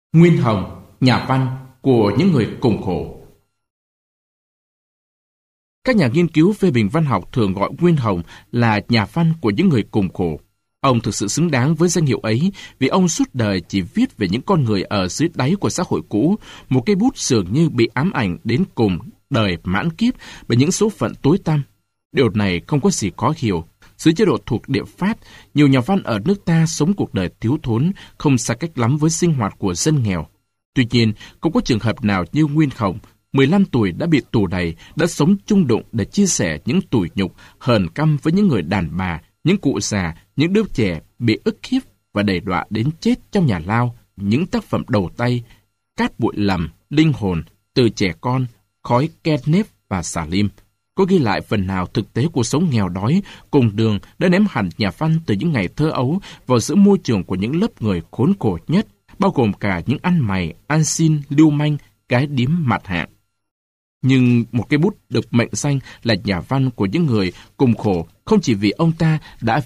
Nguyên Hồng, nhà văn của những người cùng khổ. Các nhà nghiên cứu phê bình văn học thường gọi Nguyên Hồng là nhà văn của những người cùng khổ. Ông thực sự xứng đáng với danh hiệu ấy vì ông suốt đời chỉ viết về những con người ở dưới đáy của xã hội cũ, một cây bút dường như bị ám ảnh đến cùng đời mãn kiếp bởi những số phận tối tăm. Điều này không có gì khó hiểu. Dưới chế độ thuộc địa Pháp, nhiều nhà văn ở nước ta sống cuộc đời thiếu thốn, không xa cách lắm với sinh hoạt của dân nghèo. Tuy nhiên, không có trường hợp nào như Nguyên Hồng, 15 tuổi đã bị tù đầy, đã sống chung đụng để chia sẻ những tủi nhục, hờn căm với những người đàn bà, những cụ già, những đứa trẻ bị ức hiếp và đày đọa đến chết trong nhà lao. Những tác phẩm đầu tay, Cát bụi lầm, Linh hồn, Từ trẻ con, Khói Kenneth và Xà Lim, có ghi lại phần nào thực tế cuộc sống nghèo đói, cùng đường đã ném hẳn nhà văn từ những ngày thơ ấu vào giữa môi trường của những lớp người khốn khổ nhất, bao gồm cả những ăn mày, ăn xin, lưu manh, gái điếm mặt hạng. Nhưng một cây bút được mệnh danh là nhà văn của những người cùng khổ không chỉ vì ông ta đã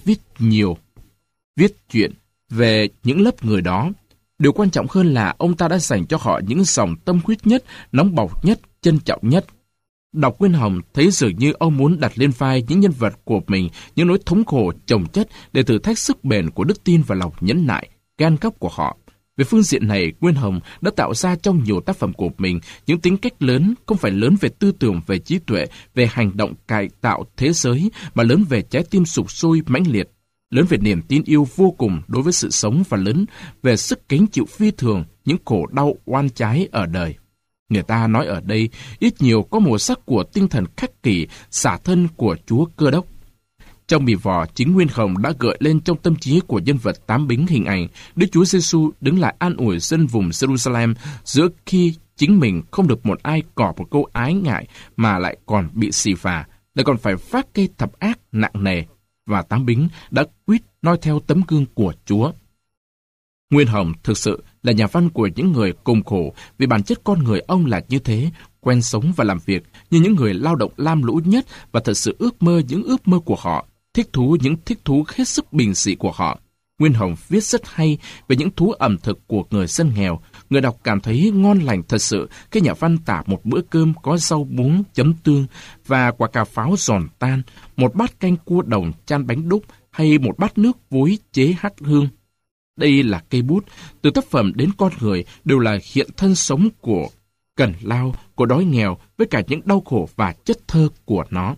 viết chuyện về những lớp người đó. Điều quan trọng hơn là ông ta đã dành cho họ những dòng tâm huyết nhất, nóng bỏng nhất, trân trọng nhất. Đọc Nguyên Hồng thấy dường như ông muốn đặt lên vai những nhân vật của mình những nỗi thống khổ chồng chất để thử thách sức bền của đức tin và lòng nhẫn nại, gan góc của họ. Về phương diện này, Nguyên Hồng đã tạo ra trong nhiều tác phẩm của mình những tính cách lớn, không phải lớn về tư tưởng, về trí tuệ, về hành động cải tạo thế giới, mà lớn về trái tim sục sôi mãnh liệt, lớn về niềm tin yêu vô cùng đối với sự sống và lớn về sức gánh chịu phi thường những khổ đau oan trái ở đời. Người ta nói ở đây ít nhiều có màu sắc của tinh thần khắc kỷ, xả thân của Chúa Cơ Đốc. Trong Bì Vò, chính Nguyên Hồng đã gợi lên trong tâm trí của nhân vật Tám Bính hình ảnh Đức Chúa Giêsu đứng lại an ủi dân vùng Jerusalem giữa khi chính mình không được một ai cỏ một câu ái ngại mà lại còn bị xì phà, lại còn phải phát cây thập ác nặng nề, và Tám Bính đã quyết noi theo tấm gương của Chúa. Nguyên Hồng thực sự là nhà văn của những người cùng khổ vì bản chất con người ông là như thế, quen sống và làm việc như những người lao động lam lũ nhất và thật sự ước mơ những ước mơ của họ, thích thú những thích thú hết sức bình dị của họ. Nguyên Hồng viết rất hay về những thú ẩm thực của người dân nghèo. Người đọc cảm thấy ngon lành thật sự khi nhà văn tả một bữa cơm có rau muống chấm tương và quả cà pháo giòn tan, một bát canh cua đồng chan bánh đúc hay một bát nước vối chế hắc hương. Đây là cây bút, từ tác phẩm đến con người đều là hiện thân sống của cần lao, của đói nghèo với cả những đau khổ và chất thơ của nó.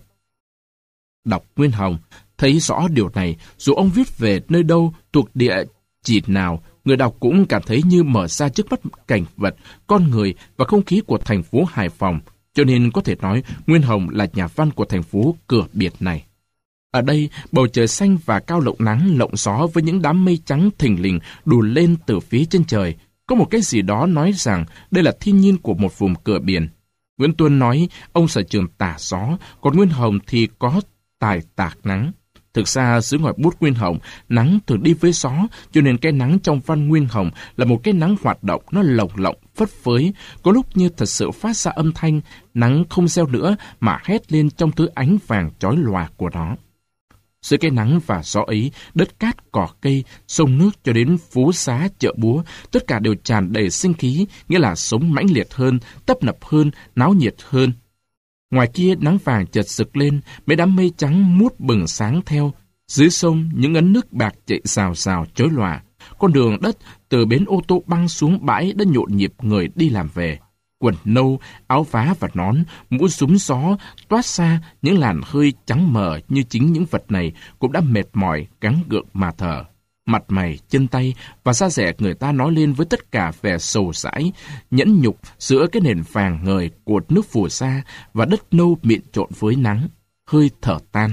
Đọc Nguyên Hồng thấy rõ điều này, dù ông viết về nơi đâu, thuộc địa chỉ nào, người đọc cũng cảm thấy như mở ra trước mắt cảnh vật, con người và không khí của thành phố Hải Phòng, cho nên có thể nói Nguyên Hồng là nhà văn của thành phố cửa biệt này. Ở đây, bầu trời xanh và cao lộng nắng, lộng gió với những đám mây trắng thình lình đùn lên từ phía chân trời. Có một cái gì đó nói rằng đây là thiên nhiên của một vùng cửa biển. Nguyễn Tuân nói ông sở trường tả gió, còn Nguyên Hồng thì có tài tạc nắng. Thực ra, dưới ngòi bút Nguyên Hồng, nắng thường đi với gió, cho nên cái nắng trong văn Nguyên Hồng là một cái nắng hoạt động, nó lồng lộng, phất phới, có lúc như thật sự phát ra âm thanh, nắng không reo nữa mà hét lên trong thứ ánh vàng chói lòa của nó. Dưới cái nắng và gió ấy, đất cát, cỏ cây, sông nước cho đến phố xá, chợ búa, tất cả đều tràn đầy sinh khí, nghĩa là sống mãnh liệt hơn, tấp nập hơn, náo nhiệt hơn. Ngoài kia nắng vàng chợt rực lên, mấy đám mây trắng mút bừng sáng theo. Dưới sông, những ấn nước bạc chạy rào rào chói lòa. Con đường đất từ bến ô tô băng xuống bãi đã nhộn nhịp người đi làm về. Quần nâu, áo vá và nón, mũ rúm gió toát ra những làn hơi trắng mờ như chính những vật này cũng đã mệt mỏi, gắng gượng mà thở. Mặt mày, chân tay và da dẻ người ta nói lên với tất cả vẻ sầu sãi, nhẫn nhục giữa cái nền vàng ngời của nước phù sa và đất nâu mịn trộn với nắng, hơi thở tan.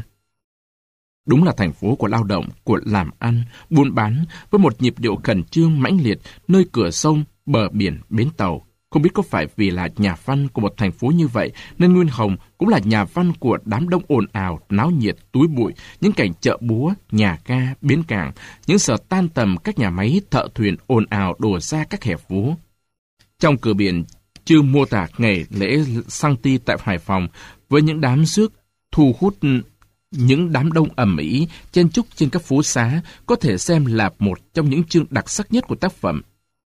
Đúng là thành phố của lao động, của làm ăn, buôn bán, với một nhịp điệu khẩn trương mãnh liệt nơi cửa sông, bờ biển, bến tàu. Không biết có phải vì là nhà văn của một thành phố như vậy nên Nguyên Hồng cũng là nhà văn của đám đông ồn ào, náo nhiệt, túi bụi, những cảnh chợ búa, nhà ga, bến cảng, những giờ tan tầm các nhà máy thợ thuyền ồn ào đổ ra các hè phố. Trong cửa biển, chưa mô tả ngày lễ Xăng Ti tại Hải Phòng với những đám rước thu hút những đám đông ầm ĩ chen chúc trên các phố xá có thể xem là một trong những chương đặc sắc nhất của tác phẩm.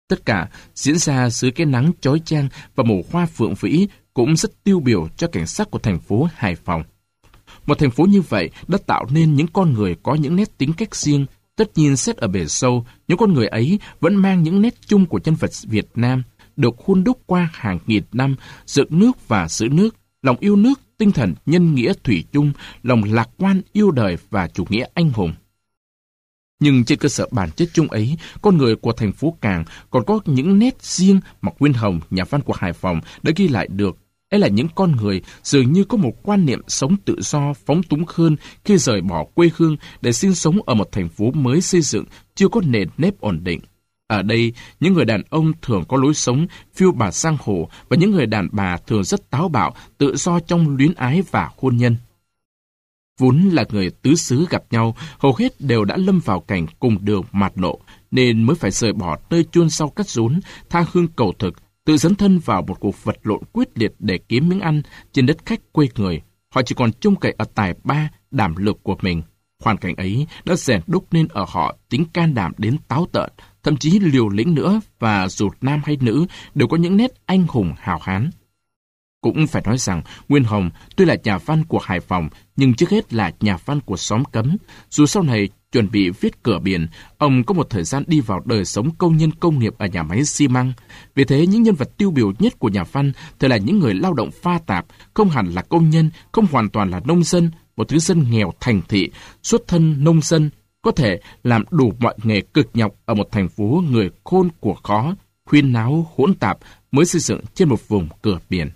Tất cả diễn ra dưới cái nắng chói chang và mùa hoa phượng vĩ cũng rất tiêu biểu cho cảnh sắc của thành phố Hải Phòng. Một thành phố như vậy đã tạo nên những con người có những nét tính cách riêng. Tất nhiên xét ở bề sâu, những con người ấy vẫn mang những nét chung của nhân vật Việt Nam, được hun đúc qua hàng nghìn năm, dựng nước và giữ nước, lòng yêu nước, tinh thần nhân nghĩa thủy chung, lòng lạc quan yêu đời và chủ nghĩa anh hùng. Nhưng trên cơ sở bản chất chung ấy, con người của thành phố Cảng còn có những nét riêng mà Nguyên Hồng, nhà văn của Hải Phòng, đã ghi lại được. Ấy là những con người dường như có một quan niệm sống tự do, phóng túng hơn khi rời bỏ quê hương để sinh sống ở một thành phố mới xây dựng, chưa có nền nếp ổn định. Ở đây, những người đàn ông thường có lối sống phiêu bạt giang hồ và những người đàn bà thường rất táo bạo, tự do trong luyến ái và hôn nhân. Vốn là người tứ xứ gặp nhau, hầu hết đều đã lâm vào cảnh cùng đường mạt lộ, nên mới phải rời bỏ nơi chôn sau cắt rốn, tha hương cầu thực, tự dấn thân vào một cuộc vật lộn quyết liệt để kiếm miếng ăn trên đất khách quê người. Họ chỉ còn trông cậy ở tài ba, đảm lực của mình. Hoàn cảnh ấy đã rèn đúc nên ở họ tính can đảm đến táo tợn, thậm chí liều lĩnh nữa, và dù nam hay nữ đều có những nét anh hùng hào hán. Cũng phải nói rằng, Nguyên Hồng tuy là nhà văn của Hải Phòng, nhưng trước hết là nhà văn của xóm Cấm. Dù sau này chuẩn bị viết Cửa Biển, ông có một thời gian đi vào đời sống công nhân công nghiệp ở nhà máy xi măng. Vì thế, những nhân vật tiêu biểu nhất của nhà văn thường là những người lao động pha tạp, không hẳn là công nhân, không hoàn toàn là nông dân, một thứ dân nghèo thành thị, xuất thân nông dân, có thể làm đủ mọi nghề cực nhọc ở một thành phố người khôn của khó, khuyên náo hỗn tạp mới xây dựng trên một vùng cửa biển.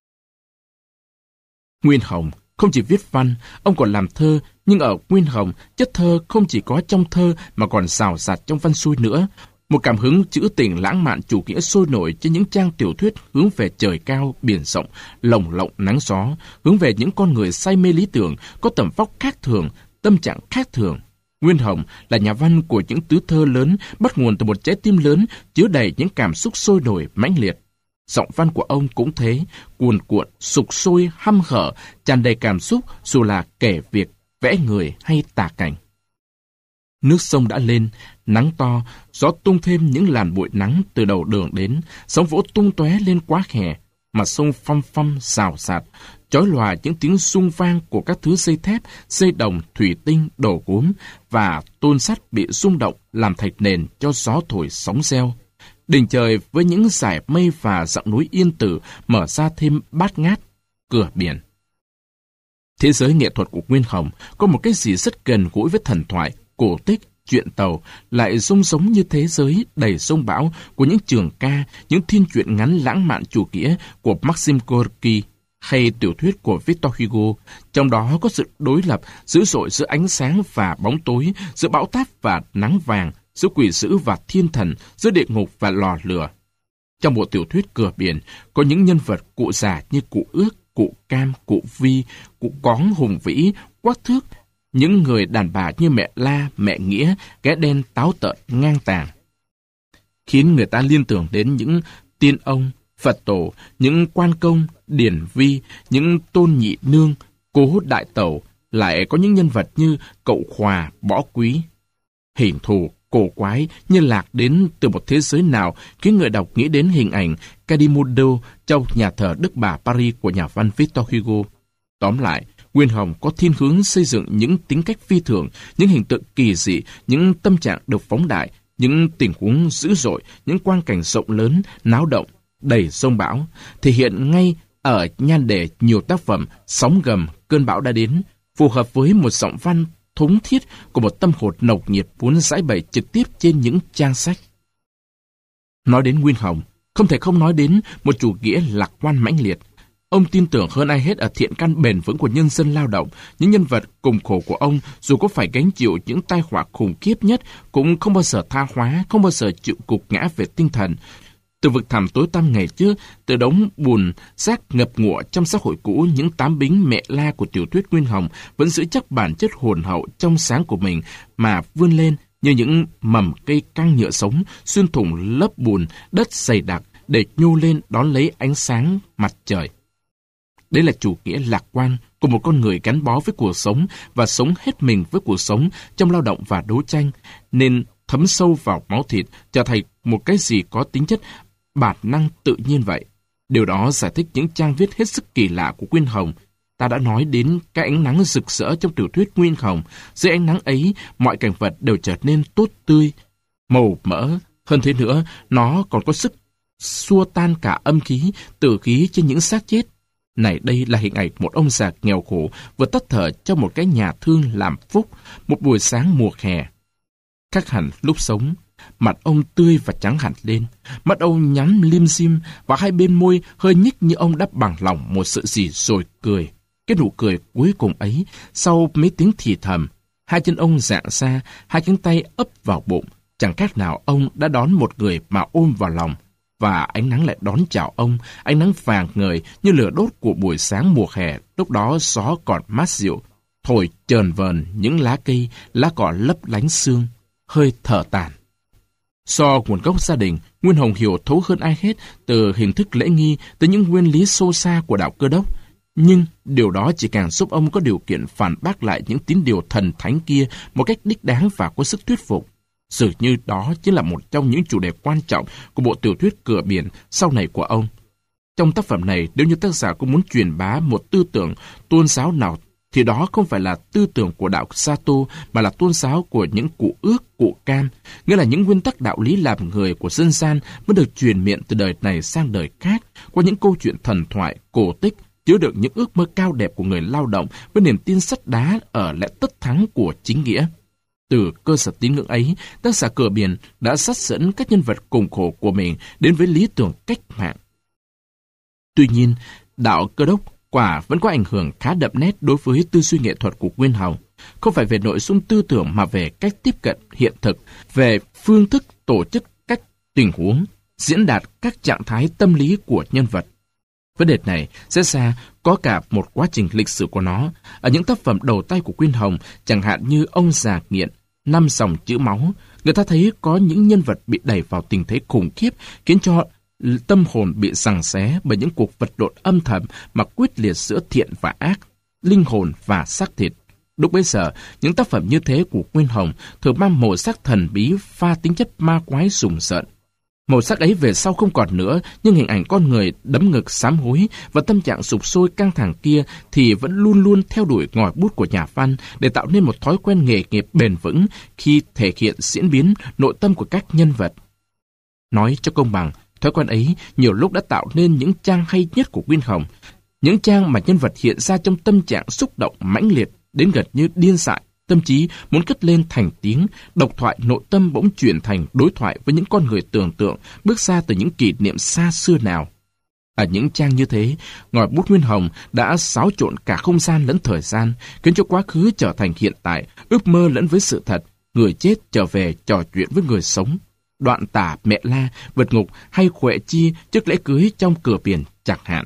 Nguyên Hồng không chỉ viết văn, ông còn làm thơ, nhưng ở Nguyên Hồng, chất thơ không chỉ có trong thơ mà còn rào rạt trong văn xuôi nữa. Một cảm hứng trữ tình lãng mạn chủ nghĩa sôi nổi trên những trang tiểu thuyết hướng về trời cao, biển rộng, lồng lộng nắng gió, hướng về những con người say mê lý tưởng, có tầm vóc khác thường, tâm trạng khác thường. Nguyên Hồng là nhà văn của những tứ thơ lớn, bắt nguồn từ một trái tim lớn, chứa đầy những cảm xúc sôi nổi, mãnh liệt. Giọng văn của ông cũng thế, cuồn cuộn, sục sôi, hăm hở, tràn đầy cảm xúc dù là kể việc, vẽ người hay tả cảnh. Nước sông đã lên, nắng to, gió tung thêm những làn bụi nắng từ đầu đường đến, sóng vỗ tung tóe lên quá hè, mà sông phăm phăm xào xạc, chói lòa những tiếng rung vang của các thứ dây thép, dây đồng, thủy tinh, đồ gốm và tôn sắt bị rung động làm thạch nền cho gió thổi sóng reo. Đỉnh trời với những dải mây và dặng núi yên tử mở ra thêm bát ngát, cửa biển. Thế giới nghệ thuật của Nguyên Hồng có một cái gì rất gần gũi với thần thoại, cổ tích, truyện tàu, lại rung sống như thế giới đầy sông bão của những trường ca, những thiên truyện ngắn lãng mạn chủ nghĩa của Maxim Gorky hay tiểu thuyết của Victor Hugo. Trong đó có sự đối lập dữ dội giữa ánh sáng và bóng tối, giữa bão táp và nắng vàng, giữa quỷ dữ và thiên thần, giữa địa ngục và lò lửa. Trong bộ tiểu thuyết Cửa Biển, có những nhân vật cụ già như cụ Ước, cụ Cam, cụ Vi, cụ Cóng hùng vĩ, Quắc Thước, những người đàn bà như mẹ La, mẹ Nghĩa, ghé đen táo tợn ngang tàn, khiến người ta liên tưởng đến những tiên ông, Phật tổ, những quan công, điển vi, những tôn nhị nương, cố đại tẩu. Lại có những nhân vật như cậu Khòa, Bỏ Quý, hình thù cổ quái như lạc đến từ một thế giới nào, khiến người đọc nghĩ đến hình ảnh Quasimodo trong nhà thờ Đức Bà Paris của nhà văn Victor Hugo. Tóm lại, Nguyên Hồng có thiên hướng xây dựng những tính cách phi thường, những hình tượng kỳ dị, những tâm trạng được phóng đại, những tình huống dữ dội, những quang cảnh rộng lớn, náo động, đầy sông bão, thể hiện ngay ở nhan đề nhiều tác phẩm Sóng Gầm, Cơn Bão Đã Đến, phù hợp với một giọng văn thống thiết của một tâm hồn nồng nhiệt muốn giải bày trực tiếp trên những trang sách. Nói đến Nguyên Hồng, không thể không nói đến một chủ nghĩa lạc quan mãnh liệt. Ông tin tưởng hơn ai hết ở thiện căn bền vững của nhân dân lao động. Những nhân vật cùng khổ của ông, dù có phải gánh chịu những tai họa khủng khiếp nhất, cũng không bao giờ tha hóa, không bao giờ chịu gục ngã về tinh thần. Từ vực thẳm tối tăm ngày trước, từ đống bùn rác ngập ngụa trong xã hội cũ, những tám bính mẹ La của tiểu thuyết Nguyên Hồng vẫn giữ chắc bản chất hồn hậu trong sáng của mình mà vươn lên như những mầm cây căng nhựa sống, xuyên thủng lớp bùn đất dày đặc để nhô lên đón lấy ánh sáng mặt trời. Đây là chủ nghĩa lạc quan của một con người gắn bó với cuộc sống và sống hết mình với cuộc sống trong lao động và đấu tranh, nên thấm sâu vào máu thịt, trở thành một cái gì có tính chất bản năng tự nhiên vậy. Điều đó giải thích những trang viết hết sức kỳ lạ của Nguyên Hồng. Ta đã nói đến cái ánh nắng rực rỡ trong tiểu thuyết Nguyên Hồng. Dưới ánh nắng ấy, mọi cảnh vật đều trở nên tốt tươi, màu mỡ. Hơn thế nữa, nó còn có sức xua tan cả âm khí, tử khí trên những xác chết. Này, đây là hình ảnh một ông già nghèo khổ vừa tắt thở trong một cái nhà thương làm phúc một buổi sáng mùa hè. Khác hẳn lúc sống, mặt ông tươi và trắng hẳn lên, mắt ông nhắm lim dim và hai bên môi hơi nhích như ông đã bằng lòng một sự gì rồi cười. Cái nụ cười cuối cùng ấy, sau mấy tiếng thì thầm, hai chân ông giãn ra, hai cánh tay ấp vào bụng, chẳng khác nào ông đã đón một người mà ôm vào lòng. Và ánh nắng lại đón chào ông, ánh nắng vàng ngời như lửa đốt của buổi sáng mùa hè. Lúc đó gió còn mát dịu, thổi chờn vờn những lá cây, lá cỏ lấp lánh sương, hơi thở tàn. Do nguồn gốc gia đình, Nguyên Hồng hiểu thấu hơn ai hết từ hình thức lễ nghi tới những nguyên lý sâu xa của đạo Cơ Đốc. Nhưng điều đó chỉ càng giúp ông có điều kiện phản bác lại những tín điều thần thánh kia một cách đích đáng và có sức thuyết phục. Dường như đó chính là một trong những chủ đề quan trọng của bộ tiểu thuyết Cửa Biển sau này của ông. Trong tác phẩm này, nếu như tác giả có muốn truyền bá một tư tưởng tôn giáo nào, thì đó không phải là tư tưởng của đạo Sa-tô, mà là tôn giáo của những cụ ước, cụ cam, nghĩa là những nguyên tắc đạo lý làm người của dân gian mới được truyền miệng từ đời này sang đời khác, qua những câu chuyện thần thoại, cổ tích, chứa đựng những ước mơ cao đẹp của người lao động với niềm tin sắt đá ở lẽ tất thắng của chính nghĩa. Từ cơ sở tín ngưỡng ấy, tác giả Cửa Biển đã dắt dẫn các nhân vật cùng khổ của mình đến với lý tưởng cách mạng. Tuy nhiên, đạo Cơ Đốc quả vẫn có ảnh hưởng khá đậm nét đối với tư duy nghệ thuật của Nguyên Hồng, không phải về nội dung tư tưởng mà về cách tiếp cận hiện thực, về phương thức tổ chức các tình huống, diễn đạt các trạng thái tâm lý của nhân vật. Vấn đề này sẽ ra có cả một quá trình lịch sử của nó. Ở những tác phẩm đầu tay của Nguyên Hồng, chẳng hạn như Ông già nghiện, 5 dòng chữ máu, người ta thấy có những nhân vật bị đẩy vào tình thế khủng khiếp, khiến cho tâm hồn bị giằng xé bởi những cuộc vật lộn âm thầm mà quyết liệt giữa thiện và ác, linh hồn và xác thịt. Lúc bấy giờ, những tác phẩm như thế của Nguyên Hồng thường mang màu sắc thần bí pha tính chất ma quái rùng rợn. Màu sắc ấy về sau không còn nữa, nhưng hình ảnh con người đấm ngực sám hối và tâm trạng sục sôi căng thẳng kia thì vẫn luôn luôn theo đuổi ngòi bút của nhà văn để tạo nên một thói quen nghề nghiệp bền vững khi thể hiện diễn biến nội tâm của các nhân vật. Nói cho công bằng, thói quen ấy nhiều lúc đã tạo nên những trang hay nhất của Nguyên Hồng, những trang mà nhân vật hiện ra trong tâm trạng xúc động mãnh liệt đến gần như điên dại, tâm trí muốn cất lên thành tiếng, độc thoại nội tâm bỗng chuyển thành đối thoại với những con người tưởng tượng bước ra từ những kỷ niệm xa xưa nào. Ở những trang như thế, ngòi bút Nguyên Hồng đã xáo trộn cả không gian lẫn thời gian, khiến cho quá khứ trở thành hiện tại, ước mơ lẫn với sự thật, người chết trở về trò chuyện với người sống. Đoạn tả Mẹ La, vượt ngục hay Khuệ Chi trước lễ cưới trong Cửa Biển chẳng hạn.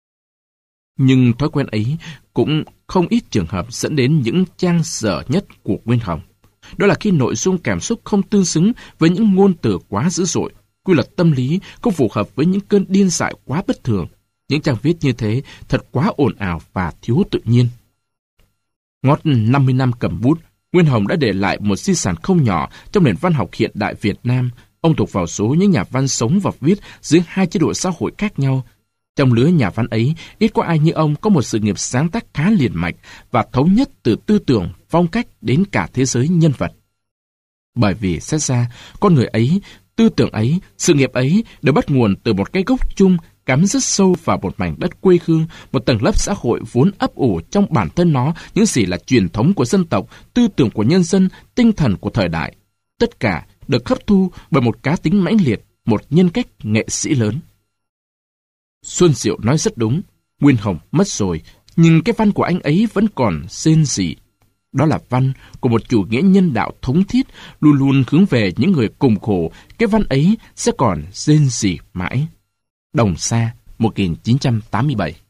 Nhưng thói quen ấy cũng không ít trường hợp dẫn đến những trang dở nhất của Nguyên Hồng. Đó là khi nội dung cảm xúc không tương xứng với những ngôn từ quá dữ dội, quy luật tâm lý không phù hợp với những cơn điên dại quá bất thường. Những trang viết như thế thật quá ồn ào và thiếu tự nhiên. Ngót 50 năm cầm bút, Nguyên Hồng đã để lại một di sản không nhỏ trong nền văn học hiện đại Việt Nam. Ông thuộc vào số những nhà văn sống và viết dưới hai chế độ xã hội khác nhau. Trong lứa nhà văn ấy, ít có ai như ông có một sự nghiệp sáng tác khá liền mạch và thống nhất từ tư tưởng, phong cách đến cả thế giới nhân vật. Bởi vì xét ra, con người ấy, tư tưởng ấy, sự nghiệp ấy đều bắt nguồn từ một cái gốc chung cắm rất sâu vào một mảnh đất quê hương, một tầng lớp xã hội vốn ấp ủ trong bản thân nó những gì là truyền thống của dân tộc, tư tưởng của nhân dân, tinh thần của thời đại. Tất cả được hấp thu bởi một cá tính mãnh liệt, một nhân cách nghệ sĩ lớn. Xuân Diệu nói rất đúng, Nguyên Hồng mất rồi, nhưng cái văn của anh ấy vẫn còn rên rỉ. Đó là văn của một chủ nghĩa nhân đạo thống thiết, luôn luôn hướng về những người cùng khổ. Cái văn ấy sẽ còn rên rỉ mãi. Đồng Sa, 1987.